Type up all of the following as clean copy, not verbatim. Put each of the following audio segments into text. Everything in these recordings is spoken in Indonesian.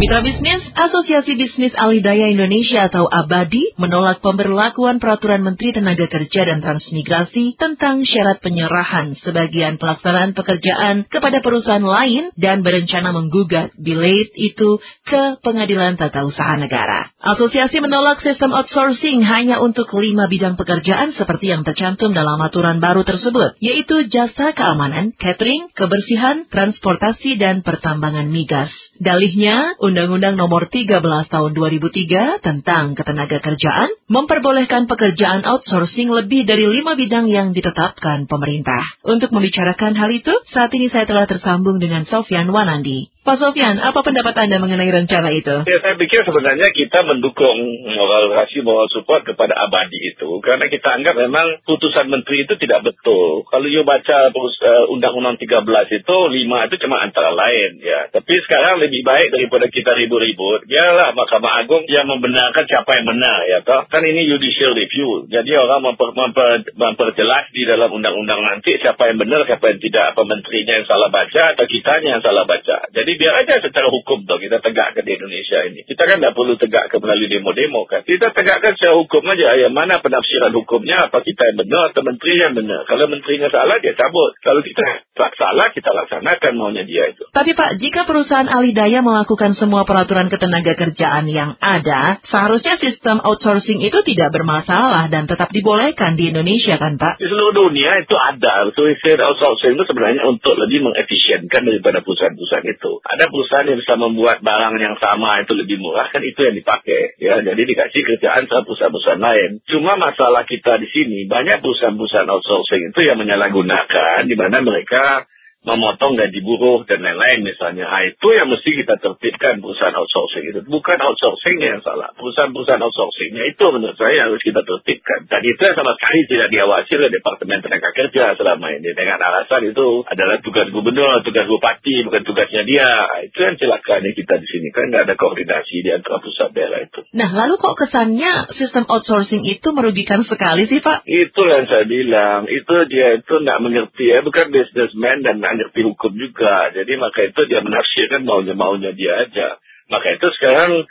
Mitra Bisnis, Asosiasi Bisnis Alidaya Indonesia atau ABADI menolak pemberlakuan Peraturan Menteri Tenaga Kerja dan Transmigrasi tentang syarat penyerahan sebagian pelaksanaan pekerjaan kepada perusahaan lain dan berencana menggugat Deloitte itu ke Pengadilan Tata Usaha Negara. Asosiasi menolak sistem outsourcing hanya untuk 5 bidang pekerjaan seperti yang tercantum dalam aturan baru tersebut, yaitu jasa keamanan, catering, kebersihan, transportasi, dan pertambangan migas. Dalihnya, Undang-Undang Nomor 13 Tahun 2003 tentang Ketenagakerjaan memperbolehkan pekerjaan outsourcing lebih dari 5 bidang yang ditetapkan pemerintah. Untuk membicarakan hal itu, saat ini saya telah tersambung dengan Sofyan Wanandi. Pak Sofyan, apa pendapat Anda mengenai rencana itu? Ya, saya pikir sebenarnya kita mendukung moral support kepada ABADI itu, karena kita anggap memang putusan menteri itu tidak betul. Kalau you baca Undang-Undang 13 itu, 5 itu cuma antara lain, ya. Tapi sekarang lebih baik daripada kita ribut-ribut, biarlah Mahkamah Agung yang membenarkan siapa yang benar, ya toh. Kan ini judicial review, jadi orang memperjelas di dalam undang-undang nanti siapa yang benar, siapa yang tidak, apa menterinya yang salah baca atau kitanya yang salah baca. Jadi biar aja secara hukum dong kita tegakkan di Indonesia ini. Kita kan tidak perlu tegakkan melalui demo-demo kan. Kita tegakkan secara hukum aja. Yang mana penafsiran hukumnya, apa kita yang benar atau menteri yang benar. Kalau menterinya salah, dia cabut. Kalau kita salah, kita laksanakan maunya dia itu. Tapi Pak, jika perusahaan Alidaya melakukan semua peraturan ketenagakerjaan yang ada, seharusnya sistem outsourcing itu tidak bermasalah dan tetap dibolehkan di Indonesia kan Pak? Di seluruh dunia itu ada. Sistem outsourcing itu sebenarnya untuk lebih mengefisienkan daripada perusahaan-perusahaan itu. Ada perusahaan yang bisa membuat barang yang sama itu lebih murah, kan itu yang dipakai. Ya, jadi dikasih kerjaan sama perusahaan-perusahaan lain. Cuma masalah kita di sini, banyak perusahaan-perusahaan outsourcing itu yang menyalahgunakan, di mana mereka memotong gaji buruh dan lain-lain misalnya. Itu yang mesti kita tertibkan perusahaan outsourcing itu. Bukan outsourcingnya yang salah. Perusahaan-perusahaan outsourcingnya itu menurut saya harus kita tertibkan. Dan itu sama sekali tidak diawasi oleh Departemen Tenaga Kerja selama ini. Dengan alasan itu adalah tugas gubernur, tugas bupati, bukan tugasnya dia. Itu yang celakanya kita di sini. Kan nggak ada koordinasi di antara pusat daerah itu. Nah, lalu kok kesannya sistem outsourcing itu merugikan sekali sih Pak? Itu yang saya bilang. Dia itu nggak mengerti ya. Bukan businessman dan ngerti hukum juga. Jadi maka itu dia menafsirkan maunya dia aja. Maka itu sekarang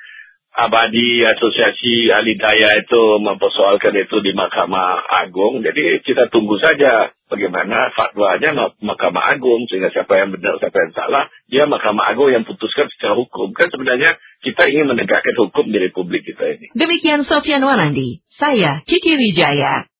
ABADI, Asosiasi Alidaya itu mempersoalkan itu di Mahkamah Agung. Jadi kita tunggu saja bagaimana fatwanya Mahkamah Agung. Sehingga siapa yang benar, siapa yang salah, dia Mahkamah Agung yang putuskan secara hukum. Kan sebenarnya kita ingin menegakkan hukum di Republik kita ini. Demikian Sofyan Wanandi. Saya Kiki Wijaya.